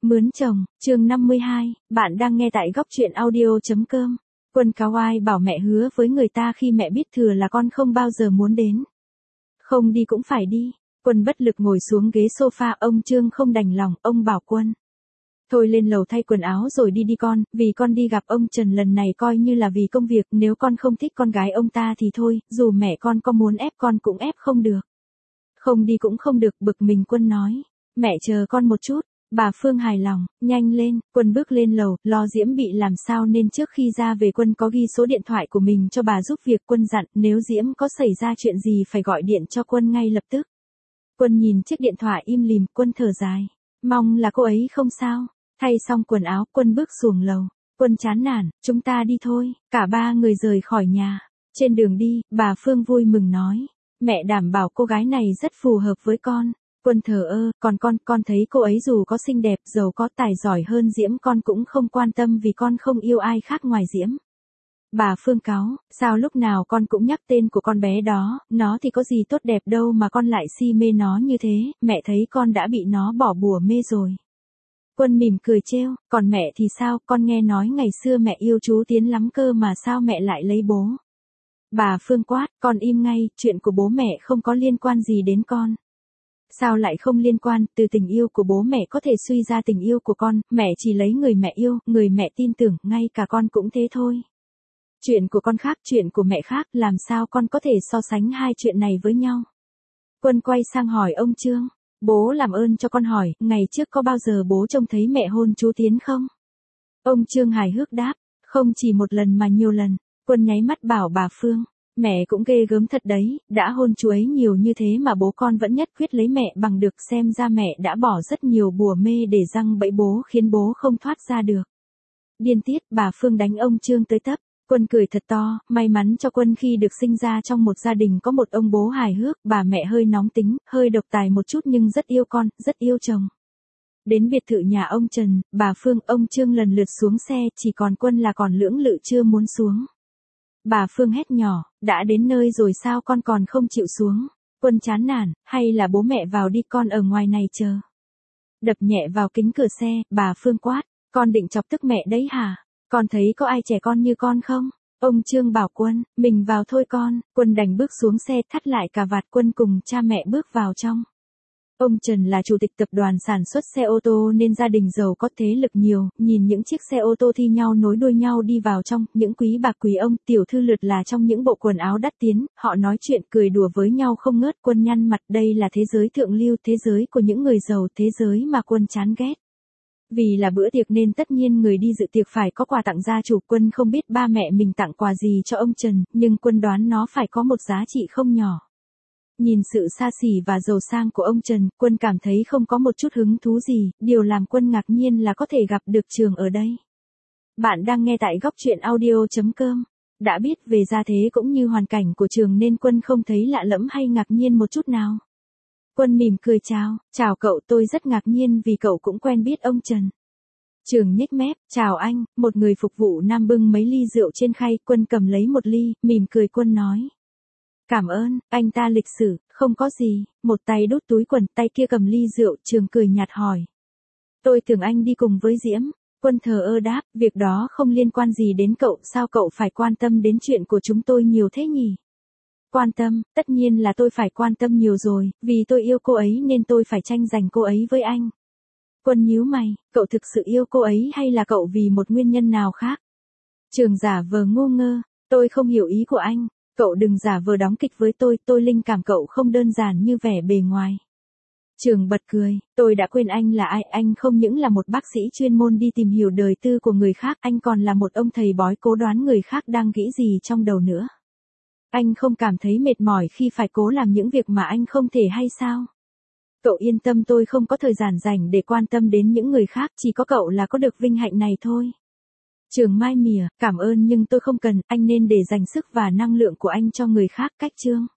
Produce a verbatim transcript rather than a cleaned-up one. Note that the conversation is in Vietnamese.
Mướn chồng, chương năm mươi hai, bạn đang nghe tại góc truyện audio.com. Quân cáo oai bảo mẹ hứa với người ta khi mẹ biết thừa là con không bao giờ muốn đến. Không đi cũng phải đi. Quân bất lực ngồi xuống ghế sofa, ông Trương không đành lòng, ông bảo Quân. Thôi lên lầu thay quần áo rồi đi đi con, vì con đi gặp ông Trần lần này coi như là vì công việc, nếu con không thích con gái ông ta thì thôi, dù mẹ con có muốn ép con cũng ép không được. Không đi cũng không được, bực mình Quân nói. Mẹ chờ con một chút. Bà Phương hài lòng, nhanh lên. Quân bước lên lầu, lo Diễm bị làm sao nên trước khi ra về Quân có ghi số điện thoại của mình cho bà giúp việc. Quân dặn nếu Diễm có xảy ra chuyện gì phải gọi điện cho Quân ngay lập tức. Quân nhìn chiếc điện thoại im lìm, Quân thở dài. Mong là cô ấy không sao. Thay xong quần áo, Quân bước xuống lầu. Quân chán nản, chúng ta đi thôi. Cả ba người rời khỏi nhà. Trên đường đi, bà Phương vui mừng nói. Mẹ đảm bảo cô gái này rất phù hợp với con. Quân thờ ơ, còn con, con thấy cô ấy dù có xinh đẹp, giàu có tài giỏi hơn Diễm con cũng không quan tâm vì con không yêu ai khác ngoài Diễm. Bà Phương cáu, sao lúc nào con cũng nhắc tên của con bé đó, nó thì có gì tốt đẹp đâu mà con lại si mê nó như thế, mẹ thấy con đã bị nó bỏ bùa mê rồi. Quân mỉm cười trêu, còn mẹ thì sao, con nghe nói ngày xưa mẹ yêu chú Tiến lắm cơ mà sao mẹ lại lấy bố. Bà Phương quát, con im ngay, chuyện của bố mẹ không có liên quan gì đến con. Sao lại không liên quan, từ tình yêu của bố mẹ có thể suy ra tình yêu của con, mẹ chỉ lấy người mẹ yêu, người mẹ tin tưởng, ngay cả con cũng thế thôi. Chuyện của con khác, chuyện của mẹ khác, làm sao con có thể so sánh hai chuyện này với nhau? Quân quay sang hỏi ông Trương, bố làm ơn cho con hỏi, ngày trước có bao giờ bố trông thấy mẹ hôn chú Tiến không? Ông Trương hài hước đáp, không chỉ một lần mà nhiều lần. Quân nháy mắt bảo bà Phương. Mẹ cũng ghê gớm thật đấy, đã hôn chú ấy nhiều như thế mà bố con vẫn nhất quyết lấy mẹ bằng được, xem ra mẹ đã bỏ rất nhiều bùa mê để răng bẫy bố khiến bố không thoát ra được. Điên tiết, bà Phương đánh ông Trương tới tấp. Quân cười thật to, may mắn cho Quân khi được sinh ra trong một gia đình có một ông bố hài hước, bà mẹ hơi nóng tính, hơi độc tài một chút nhưng rất yêu con, rất yêu chồng. Đến biệt thự nhà ông Trần, bà Phương, ông Trương lần lượt xuống xe, chỉ còn Quân là còn lưỡng lự chưa muốn xuống. Bà Phương hét nhỏ, đã đến nơi rồi sao con còn không chịu xuống? Quân chán nản, hay là bố mẹ vào đi, con ở ngoài này chờ. Đập nhẹ vào kính cửa xe, bà Phương quát, con định chọc tức mẹ đấy hả? Con thấy có ai trẻ con như con không? Ông Trương bảo Quân, mình vào thôi con. Quân đành bước xuống xe, thắt lại cà vạt. Quân cùng cha mẹ bước vào trong. Ông Trần là chủ tịch tập đoàn sản xuất xe ô tô nên gia đình giàu có thế lực nhiều, nhìn những chiếc xe ô tô thi nhau nối đuôi nhau đi vào trong, những quý bà quý ông, tiểu thư lượt là trong những bộ quần áo đắt tiền, họ nói chuyện cười đùa với nhau không ngớt. Quân nhăn mặt, đây là thế giới thượng lưu, thế giới của những người giàu, thế giới mà Quân chán ghét. Vì là bữa tiệc nên tất nhiên người đi dự tiệc phải có quà tặng gia chủ. Quân không biết ba mẹ mình tặng quà gì cho ông Trần, nhưng Quân đoán nó phải có một giá trị không nhỏ. Nhìn sự xa xỉ và giàu sang của ông Trần, Quân cảm thấy không có một chút hứng thú gì, điều làm Quân ngạc nhiên là có thể gặp được Trường ở đây. Bạn đang nghe tại góc truyện audio.com. Đã biết về gia thế cũng như hoàn cảnh của Trường nên Quân không thấy lạ lẫm hay ngạc nhiên một chút nào. Quân mỉm cười chào, chào cậu, tôi rất ngạc nhiên vì cậu cũng quen biết ông Trần. Trường nhếch mép, chào anh, một người phục vụ nam bưng mấy ly rượu trên khay. Quân cầm lấy một ly, mỉm cười. Quân nói. Cảm ơn, anh ta lịch sự, không có gì, một tay đút túi quần, tay kia cầm ly rượu. Trường cười nhạt hỏi. Tôi tưởng anh đi cùng với Diễm. Quân thờ ơ đáp, việc đó không liên quan gì đến cậu, sao cậu phải quan tâm đến chuyện của chúng tôi nhiều thế nhỉ? Quan tâm, tất nhiên là tôi phải quan tâm nhiều rồi, vì tôi yêu cô ấy nên tôi phải tranh giành cô ấy với anh. Quân nhíu mày, cậu thực sự yêu cô ấy hay là cậu vì một nguyên nhân nào khác? Trường giả vờ ngu ngơ, tôi không hiểu ý của anh. Cậu đừng giả vờ đóng kịch với tôi, tôi linh cảm cậu không đơn giản như vẻ bề ngoài. Trường bật cười, tôi đã quên anh là ai, anh không những là một bác sĩ chuyên môn đi tìm hiểu đời tư của người khác, anh còn là một ông thầy bói cố đoán người khác đang nghĩ gì trong đầu nữa. Anh không cảm thấy mệt mỏi khi phải cố làm những việc mà anh không thể hay sao? Cậu yên tâm, tôi không có thời gian rảnh để quan tâm đến những người khác, chỉ có cậu là có được vinh hạnh này thôi. Trường mai mỉa, cảm ơn nhưng tôi không cần, anh nên để dành sức và năng lượng của anh cho người khác. Cách Trương.